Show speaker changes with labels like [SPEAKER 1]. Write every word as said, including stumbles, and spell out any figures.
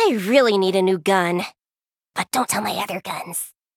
[SPEAKER 1] I really need a new gun. But don't tell my other guns.